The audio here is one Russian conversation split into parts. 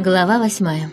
Глава 8.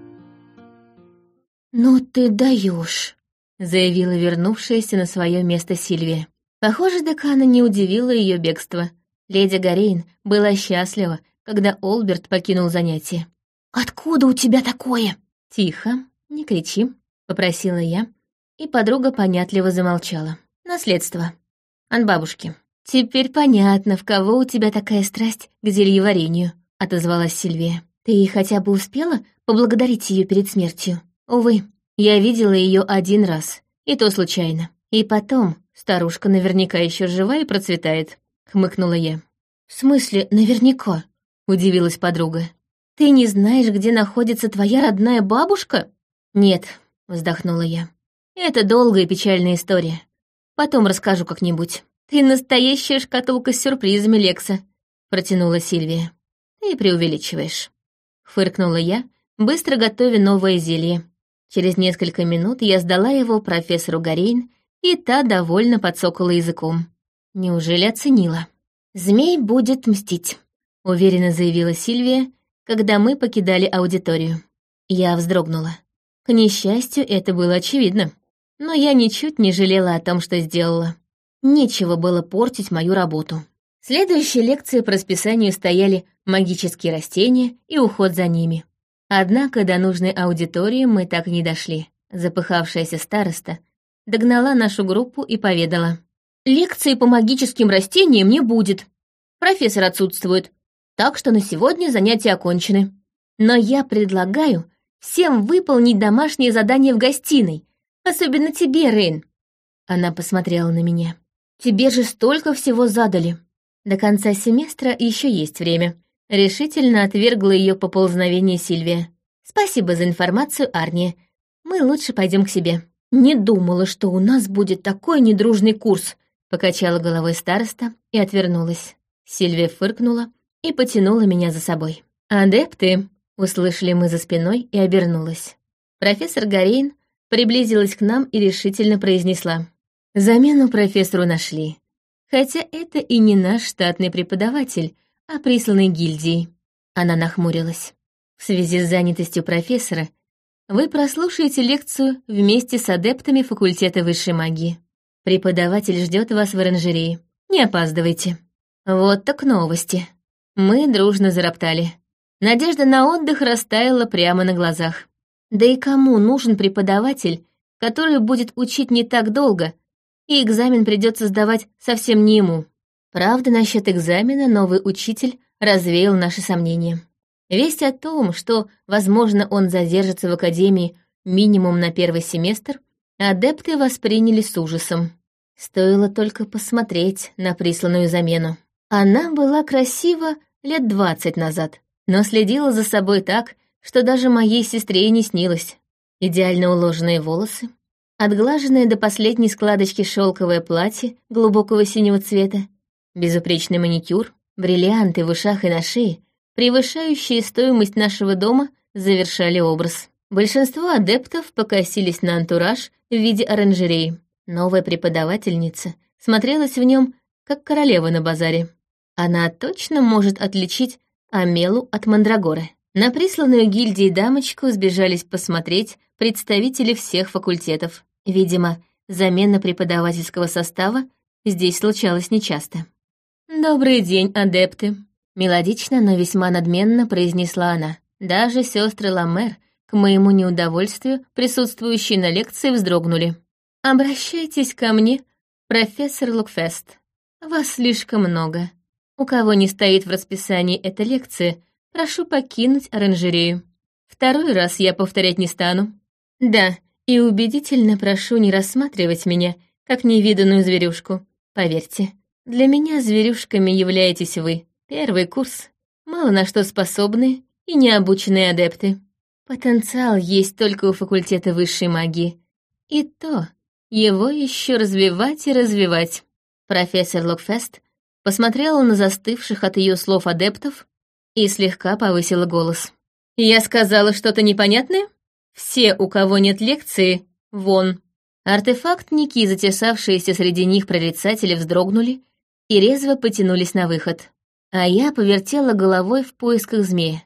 «Ну ты даешь», — заявила вернувшаяся на свое место Сильвия. Похоже, декана не удивило ее бегство. Леди Гарейн была счастлива, когда Олберт покинул занятие. «Откуда у тебя такое?» «Тихо, не кричи», — попросила я, и подруга понятливо замолчала. «Наследство. От бабушки». «Теперь понятно, в кого у тебя такая страсть к зельеварению», — отозвалась Сильвия. «Ты хотя бы успела поблагодарить ее перед смертью?» «Увы, я видела ее один раз, и то случайно. И потом, старушка наверняка еще жива и процветает», — хмыкнула я. «В смысле наверняка?» — удивилась подруга. «Ты не знаешь, где находится твоя родная бабушка?» «Нет», — вздохнула я. «Это долгая и печальная история. Потом расскажу как-нибудь». «Ты настоящая шкатулка с сюрпризами, Лекса», — протянула Сильвия. «Ты преувеличиваешь», — фыркнула я, быстро готовя новое зелье. Через несколько минут я сдала его профессору Гарейн, и та довольно подсокала языком. Неужели оценила? «Змей будет мстить», — уверенно заявила Сильвия, когда мы покидали аудиторию. Я вздрогнула. К несчастью, это было очевидно. Но я ничуть не жалела о том, что сделала. Нечего было портить мою работу. Следующие лекции по расписанию стояли магические растения и уход за ними. Однако до нужной аудитории мы так и не дошли. Запыхавшаяся староста догнала нашу группу и поведала. «Лекции по магическим растениям не будет. Профессор отсутствует, так что на сегодня занятия окончены. Но я предлагаю всем выполнить домашнее задание в гостиной, особенно тебе, Рейн». Она посмотрела на меня. «Тебе же столько всего задали». «До конца семестра еще есть время», — решительно отвергла ее поползновение Сильвия. «Спасибо за информацию, Арния. Мы лучше пойдем к себе». «Не думала, что у нас будет такой недружный курс», — покачала головой староста и отвернулась. Сильвия фыркнула и потянула меня за собой. «Адепты», — услышали мы за спиной и обернулась. Профессор Гарейн приблизилась к нам и решительно произнесла. «Замену профессору нашли. Хотя это и не наш штатный преподаватель, а присланный гильдией». Она нахмурилась. «В связи с занятостью профессора вы прослушаете лекцию вместе с адептами факультета высшей магии. Преподаватель ждет вас в оранжерее. Не опаздывайте». Вот так новости. Мы дружно зароптали. Надежда на отдых растаяла прямо на глазах. Да и кому нужен преподаватель, который будет учить не так долго, и экзамен придется сдавать совсем не ему? Правда, насчет экзамена новый учитель развеял наши сомнения. Весть о том, что, возможно, он задержится в академии минимум на первый семестр, адепты восприняли с ужасом. Стоило только посмотреть на присланную замену. Она была красива лет 20 назад, но следила за собой так, что даже моей сестре и не снилось. Идеально уложенные волосы, отглаженное до последней складочки шелковое платье глубокого синего цвета, безупречный маникюр, бриллианты в ушах и на шее, превышающие стоимость нашего дома, завершали образ. Большинство адептов покосились на антураж в виде оранжереи. Новая преподавательница смотрелась в нем, как королева на базаре. Она точно может отличить Амелу от Мандрагоры. На присланную гильдией дамочку сбежались посмотреть представители всех факультетов. Видимо, замена преподавательского состава здесь случалась нечасто. «Добрый день, адепты», — мелодично, но весьма надменно произнесла она. Даже сестры Ламер, к моему неудовольствию, присутствующие на лекции, вздрогнули. «Обращайтесь ко мне, профессор Лукфест. Вас слишком много. У кого не стоит в расписании эта лекция, прошу покинуть оранжерею. Второй раз я повторять не стану. Да, и убедительно прошу не рассматривать меня как невиданную зверюшку. Поверьте, для меня зверюшками являетесь вы. Первый курс. Мало на что способны и необученные адепты. Потенциал есть только у факультета высшей магии. И то его еще развивать и развивать». Профессор Локфест посмотрела на застывших от ее слов адептов и слегка повысила голос. «Я сказала что-то непонятное? Все, у кого нет лекции, вон». Артефактники, затесавшиеся среди них прорицатели, вздрогнули и резво потянулись на выход. А я повертела головой в поисках змея.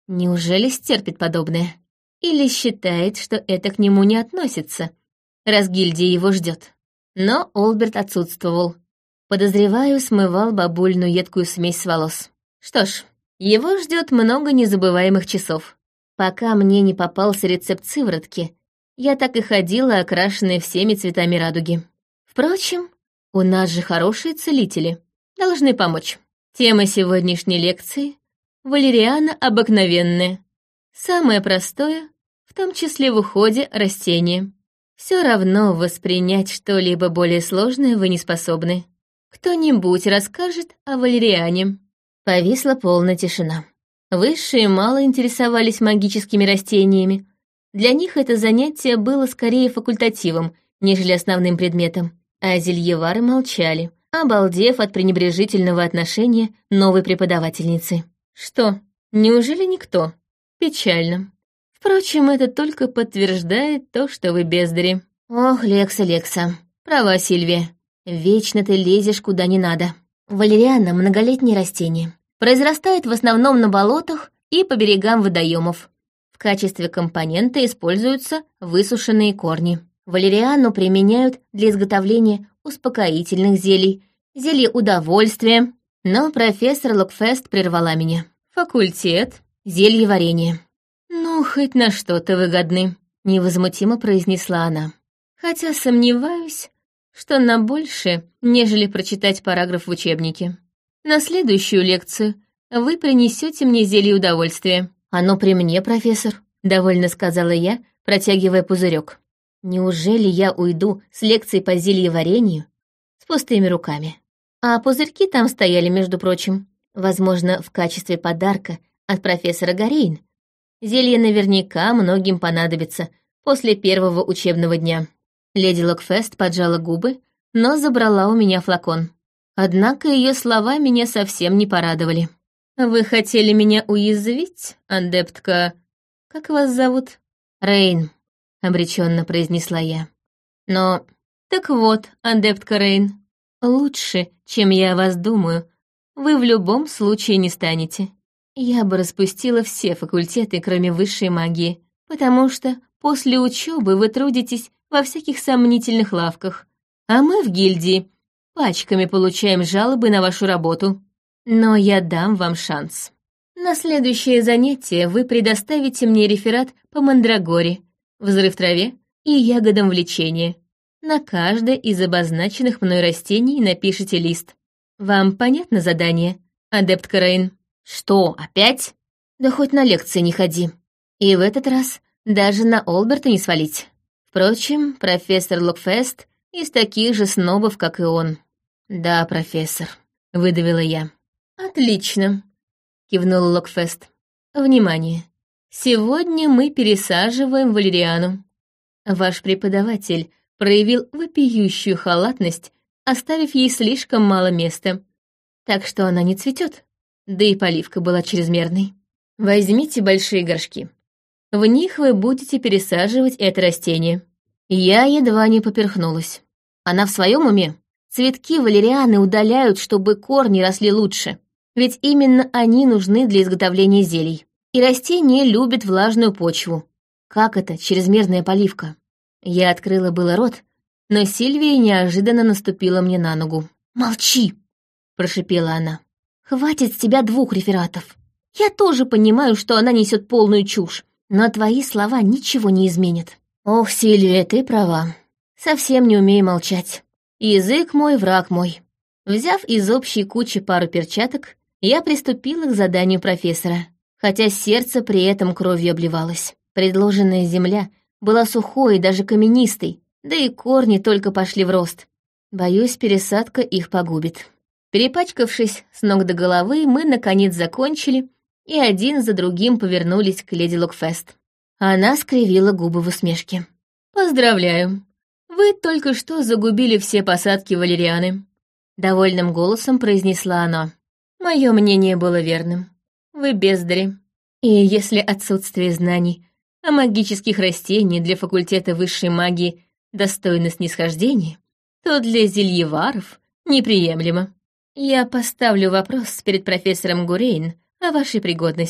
Неужели стерпит подобное? Или считает, что это к нему не относится, раз гильдия его ждет? Но Олберт отсутствовал. Подозреваю, смывал бабульную едкую смесь с волос. Что ж, его ждет много незабываемых часов. Пока мне не попался рецепт сыворотки, я так и ходила, окрашенная всеми цветами радуги. Впрочем, у нас же хорошие целители, должны помочь. Тема сегодняшней лекции — валериана обыкновенная. Самое простое, в том числе в уходе, растение. Все равно воспринять что-либо более сложное вы не способны. Кто-нибудь расскажет о валериане. Повисла полная тишина. Высшие мало интересовались магическими растениями. Для них это занятие было скорее факультативом, нежели основным предметом. А зельевары молчали, обалдев от пренебрежительного отношения новой преподавательницы. Что, неужели никто? Печально. Впрочем, это только подтверждает то, что вы бездари. Ох, Лекса. Права, Сильвия. Вечно ты лезешь куда не надо. Валериана — многолетнее растение. Произрастает в основном на болотах и по берегам водоемов. В качестве компонента используются высушенные корни. Валериану применяют для изготовления успокоительных зелий, зелья удовольствия. Но профессор Локфест прервала меня. Факультет, зельеварение. «Ну, хоть на что-то вы годны», — невозмутимо произнесла она. «Хотя сомневаюсь, что на больше, нежели прочитать параграф в учебнике. На следующую лекцию вы принесете мне зелье удовольствия». «Оно при мне, профессор», — довольно сказала я, протягивая пузырек. «Неужели я уйду с лекцией по зельеварению с пустыми руками?» А пузырьки там стояли, между прочим. Возможно, в качестве подарка от профессора Гарейн. Зелье наверняка многим понадобится после первого учебного дня. Леди Локфест поджала губы, но забрала у меня флакон. Однако ее слова меня совсем не порадовали. «Вы хотели меня уязвить, адептка? Как вас зовут?» «Рейн», — обреченно произнесла я. «Но...» «Так вот, адептка Рейн, лучше, чем я о вас думаю, вы в любом случае не станете. Я бы распустила все факультеты, кроме высшей магии, потому что после учебы вы трудитесь во всяких сомнительных лавках, а мы в гильдии пачками получаем жалобы на вашу работу. Но я дам вам шанс. На следующее занятие вы предоставите мне реферат по мандрагоре, взрыв траве и ягодам влечения. На каждое из обозначенных мной растений напишите лист. Вам понятно задание, адептка Рейн?» «Что, опять?» «Да хоть на лекции не ходи. И в этот раз даже на Олберта не свалить. Впрочем, профессор Локфест из таких же снобов, как и он». «Да, профессор», — выдавила я. «Отлично», — кивнул Локфест. «Внимание! Сегодня мы пересаживаем валериану. Ваш преподаватель проявил вопиющую халатность, оставив ей слишком мало места, так что она не цветет, да и поливка была чрезмерной. Возьмите большие горшки. В них вы будете пересаживать это растение». Я едва не поперхнулась. Она в своем уме? Цветки валерианы удаляют, чтобы корни росли лучше. Ведь именно они нужны для изготовления зелий. И растение любит влажную почву. Как это, чрезмерная поливка? Я открыла было рот, но Сильвия неожиданно наступила мне на ногу. «Молчи!» — прошипела она. «Хватит с тебя 2 рефератов. Я тоже понимаю, что она несет полную чушь, но твои слова ничего не изменят». «Ох, Сильвия, ты права. Совсем не умею молчать. Язык мой, враг мой». Взяв из общей кучи пару перчаток, я приступила к заданию профессора, хотя сердце при этом кровью обливалось. Предложенная земля была сухой и даже каменистой, да и корни только пошли в рост. Боюсь, пересадка их погубит. Перепачкавшись с ног до головы, мы, наконец, закончили и один за другим повернулись к леди Локфест. Она скривила губы в усмешке. «Поздравляю, вы только что загубили все посадки валерианы», — довольным голосом произнесла она. «Мое мнение было верным. Вы бездари. И если отсутствие знаний о магических растениях для факультета высшей магии достойно снисхождения, то для зельеваров неприемлемо. Я поставлю вопрос перед профессором Гурейн о вашей пригодности.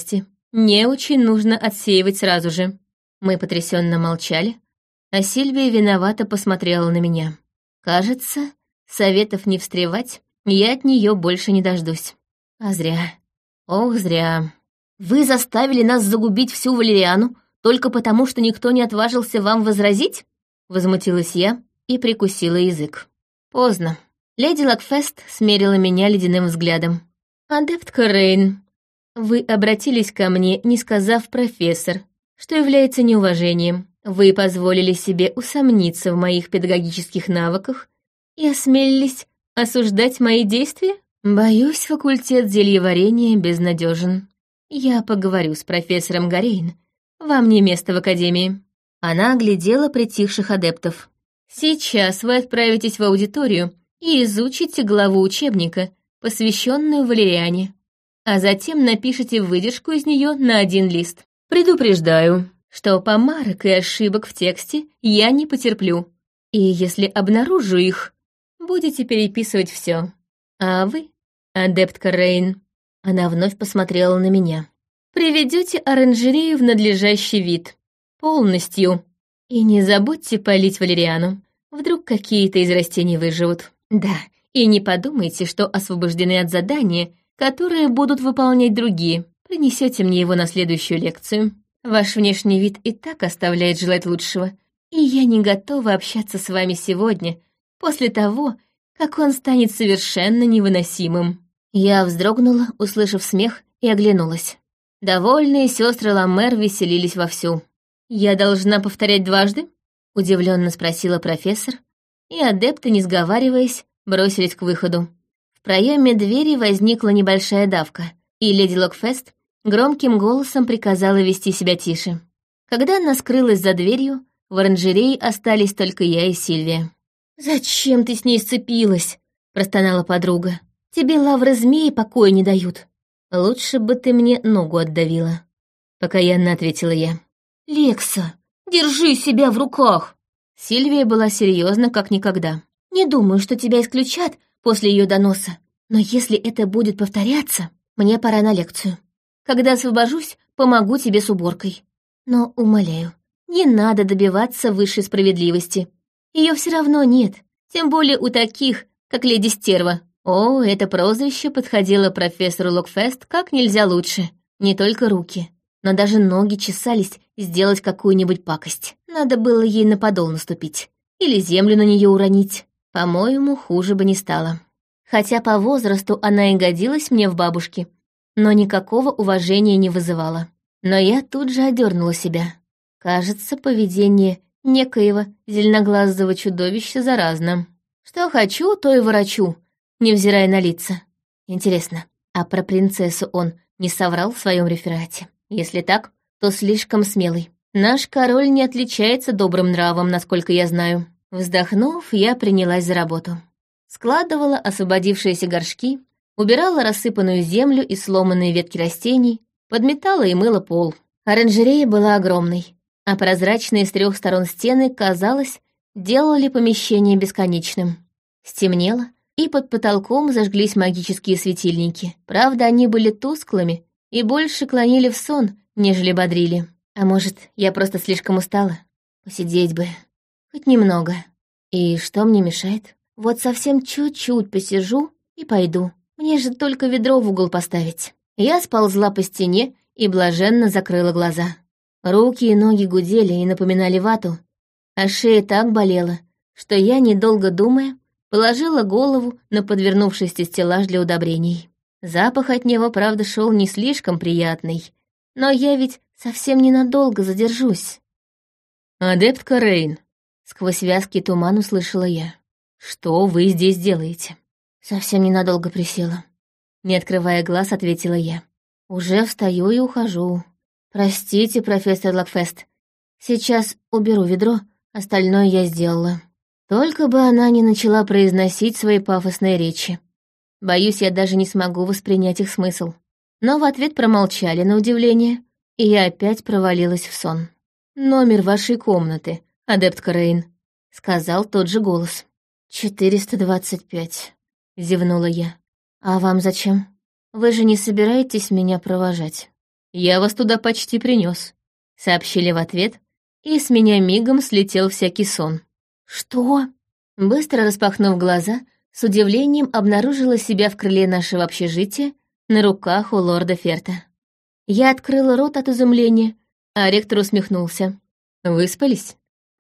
Неучей нужно отсеивать сразу же». Мы потрясенно молчали, а Сильвия виновато посмотрела на меня. Кажется, советов не встревать я от нее больше не дождусь. А зря. Ох, зря. «Вы заставили нас загубить всю Валериану только потому, что никто не отважился вам возразить?» Возмутилась я и прикусила язык. Поздно. Леди Лакфест смерила меня ледяным взглядом. «Адептка Рейн, вы обратились ко мне, не сказав профессор, что является неуважением. Вы позволили себе усомниться в моих педагогических навыках и осмелились осуждать мои действия? Боюсь, факультет зельеварения безнадежен. Я поговорю с профессором Гарейн. Вам не место в академии». Она оглядела притихших адептов. «Сейчас вы отправитесь в аудиторию и изучите главу учебника, посвященную Валериане, а затем напишите выдержку из нее на один лист. Предупреждаю, что помарок и ошибок в тексте я не потерплю, и если обнаружу их, будете переписывать все. А вы, адептка Рейн...» Она вновь посмотрела на меня. «Приведете оранжерею в надлежащий вид. Полностью. И не забудьте полить валериану. Вдруг какие-то из растений выживут. Да, и не подумайте, что освобождены от задания, которое будут выполнять другие. Принесете мне его на следующую лекцию. Ваш внешний вид и так оставляет желать лучшего, и я не готова общаться с вами сегодня, после того, как он станет совершенно невыносимым». Я вздрогнула, услышав смех, и оглянулась. Довольные сестры Ламер веселились вовсю. «Я должна повторять дважды?» — удивленно спросила профессор, и адепты, не сговариваясь, бросились к выходу. В проеме двери возникла небольшая давка, и леди Локфест громким голосом приказала вести себя тише. Когда она скрылась за дверью, в оранжерее остались только я и Сильвия. «Зачем ты с ней сцепилась?» — простонала подруга. «Тебе лавры змеи покоя не дают». «Лучше бы ты мне ногу отдавила», — покаянно ответила я. «Лекса, держи себя в руках!» Сильвия была серьезна как никогда. «Не думаю, что тебя исключат после ее доноса, но если это будет повторяться, мне пора на лекцию. Когда освобожусь, помогу тебе с уборкой. Но, умоляю, не надо добиваться высшей справедливости. Ее все равно нет, тем более у таких, как леди Стерва». О, это прозвище подходило профессору Локфест как нельзя лучше. Не только руки, но даже ноги чесались сделать какую-нибудь пакость. Надо было ей на подол наступить. Или землю на нее уронить. По-моему, хуже бы не стало. Хотя по возрасту она и годилась мне в бабушке, но никакого уважения не вызывала. Но я тут же одернула себя. Кажется, поведение некоего зеленоглазого чудовища заразно. Что хочу, то и ворочу, невзирая на лица. Интересно, а про принцессу он не соврал в своем реферате? Если так, то слишком смелый. Наш король не отличается добрым нравом, насколько я знаю. Вздохнув, я принялась за работу. Складывала освободившиеся горшки, убирала рассыпанную землю и сломанные ветки растений, подметала и мыла пол. Оранжерея была огромной, а прозрачные с 3 сторон стены, казалось, делали помещение бесконечным. Стемнело, и под потолком зажглись магические светильники. Правда, они были тусклыми и больше клонили в сон, нежели бодрили. А может, я просто слишком устала? Посидеть бы. Хоть немного. И что мне мешает? Вот совсем чуть-чуть посижу и пойду. Мне же только ведро в угол поставить. Я сползла по стене и блаженно закрыла глаза. Руки и ноги гудели и напоминали вату, а шея так болела, что я, недолго думая, положила голову на подвернувшийся стеллаж для удобрений. Запах от него, правда, шел не слишком приятный, но я ведь совсем ненадолго задержусь. «Адептка Рейн», — сквозь вязкий туман услышала я. «Что вы здесь делаете?» Совсем ненадолго присела. Не открывая глаз, ответила я. «Уже встаю и ухожу. Простите, профессор Лакфест. Сейчас уберу ведро, остальное я сделала». Только бы она не начала произносить свои пафосные речи. Боюсь, я даже не смогу воспринять их смысл. Но в ответ промолчали на удивление, и я опять провалилась в сон. «Номер вашей комнаты, адептка Рейн», — сказал тот же голос. 425, зевнула я. «А вам зачем? Вы же не собираетесь меня провожать?» «Я вас туда почти принес», — сообщили в ответ, и с меня мигом слетел всякий сон. «Что?» Быстро распахнув глаза, с удивлением обнаружила себя в крыле нашего общежития на руках у лорда Ферта. Я открыла рот от изумления, а ректор усмехнулся. «Выспались?»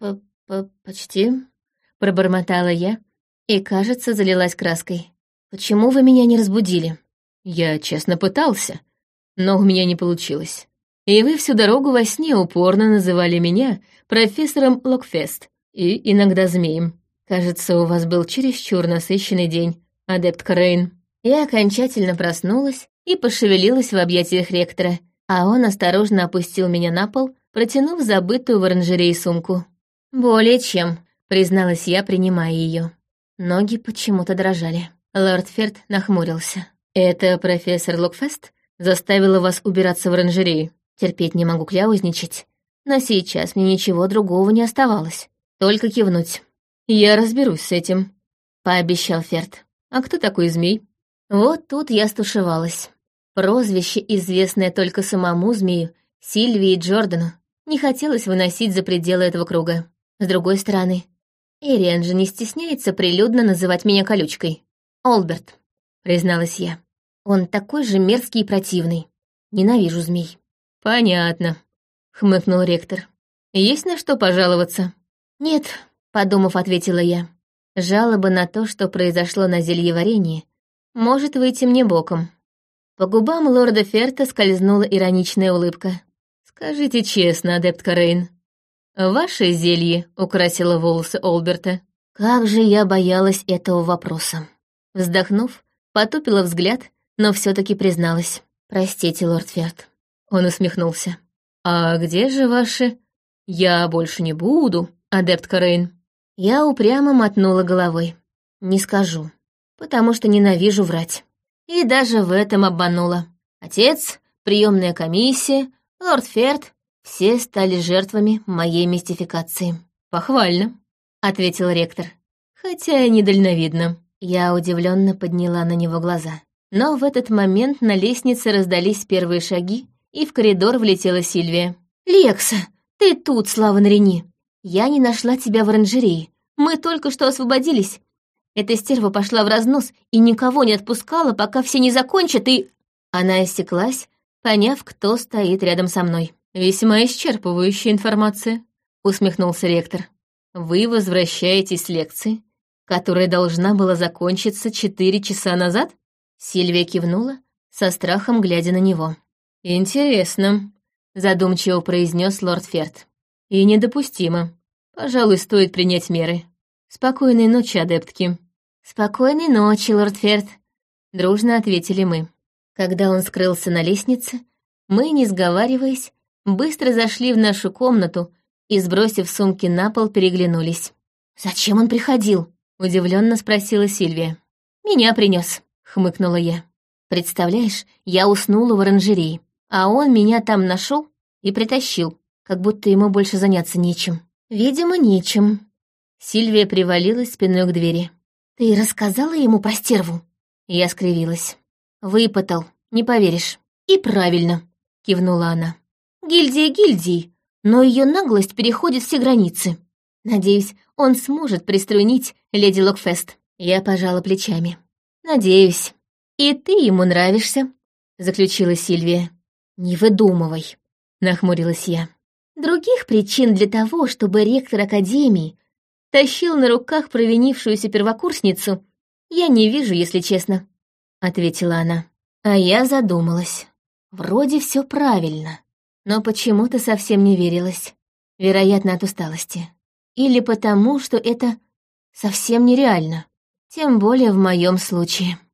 «Почти», — пробормотала я и, кажется, залилась краской. «Почему вы меня не разбудили?» «Я честно пытался, но у меня не получилось. И вы всю дорогу во сне упорно называли меня профессором Локфест и иногда змеем. Кажется, у вас был чересчур насыщенный день, адептка Рейн». Я окончательно проснулась и пошевелилась в объятиях ректора, а он осторожно опустил меня на пол, протянув забытую в оранжерее сумку. «Более чем», — призналась я, принимая ее. Ноги почему-то дрожали. Лорд Ферт нахмурился. «Это профессор Локфест заставила вас убираться в оранжерее? Терпеть не могу кляузничать, но сейчас мне ничего другого не оставалось. Только кивнуть. Я разберусь с этим», — пообещал Ферт. «А кто такой змей?» Вот тут я стушевалась. Прозвище, известное только самому змею, Сильвии и Джордану, не хотелось выносить за пределы этого круга. С другой стороны, Эриан же не стесняется прилюдно называть меня колючкой. «Олберт», — призналась я. «Он такой же мерзкий и противный. Ненавижу змей». «Понятно», — хмыкнул ректор. «Есть на что пожаловаться?» «Нет», — подумав, ответила я. «Жалоба на то, что произошло на зельеварении, может выйти мне боком». По губам лорда Ферта скользнула ироничная улыбка. «Скажите честно, адептка Рейн, ваше зелье украсило волосы Олберта?» Как же я боялась этого вопроса. Вздохнув, потупила взгляд, но все таки призналась. «Простите, лорд Ферт». Он усмехнулся. «А где же ваши «я больше не буду», адептка Рейн?» Я упрямо мотнула головой. «Не скажу, потому что ненавижу врать». И даже в этом обманула. Отец, приемная комиссия, лорд Ферт — все стали жертвами моей мистификации. «Похвально», — ответил ректор. «Хотя и недальновидно». Я удивленно подняла на него глаза. Но в этот момент на лестнице раздались первые шаги, и в коридор влетела Сильвия. «Лекса, ты тут, слава Нарени! Я не нашла тебя в оранжерее. Мы только что освободились. Эта стерва пошла в разнос и никого не отпускала, пока все не закончат, и...» Она осеклась, поняв, кто стоит рядом со мной. «Весьма исчерпывающая информация», — усмехнулся ректор. «Вы возвращаетесь с лекции, которая должна была закончиться 4 часа назад?» Сильвия кивнула, со страхом глядя на него. «Интересно», — задумчиво произнес лорд Ферт. «И недопустимо. Пожалуй, стоит принять меры. Спокойной ночи, адептки». «Спокойной ночи, лорд Ферт», — дружно ответили мы. Когда он скрылся на лестнице, мы, не сговариваясь, быстро зашли в нашу комнату и, сбросив сумки на пол, переглянулись. «Зачем он приходил?» — удивленно спросила Сильвия. «Меня принес, хмыкнула я. «Представляешь, я уснула в оранжерее, а он меня там нашел и притащил, как будто ему больше заняться нечем». «Видимо, нечем». Сильвия привалилась спиной к двери. «Ты рассказала ему про стерву?» Я скривилась. «Выпытал, не поверишь». «И правильно», — кивнула она. «Гильдия гильдии, но ее наглость переходит все границы. Надеюсь, он сможет приструнить леди Локфест». Я пожала плечами. «Надеюсь. И ты ему нравишься», — заключила Сильвия. «Не выдумывай», — нахмурилась я. «Других причин для того, чтобы ректор Академии тащил на руках провинившуюся первокурсницу, я не вижу, если честно», — ответила она. А я задумалась. Вроде все правильно, но почему-то совсем не верилась. Вероятно, от усталости. Или потому, что это совсем нереально. Тем более в моем случае.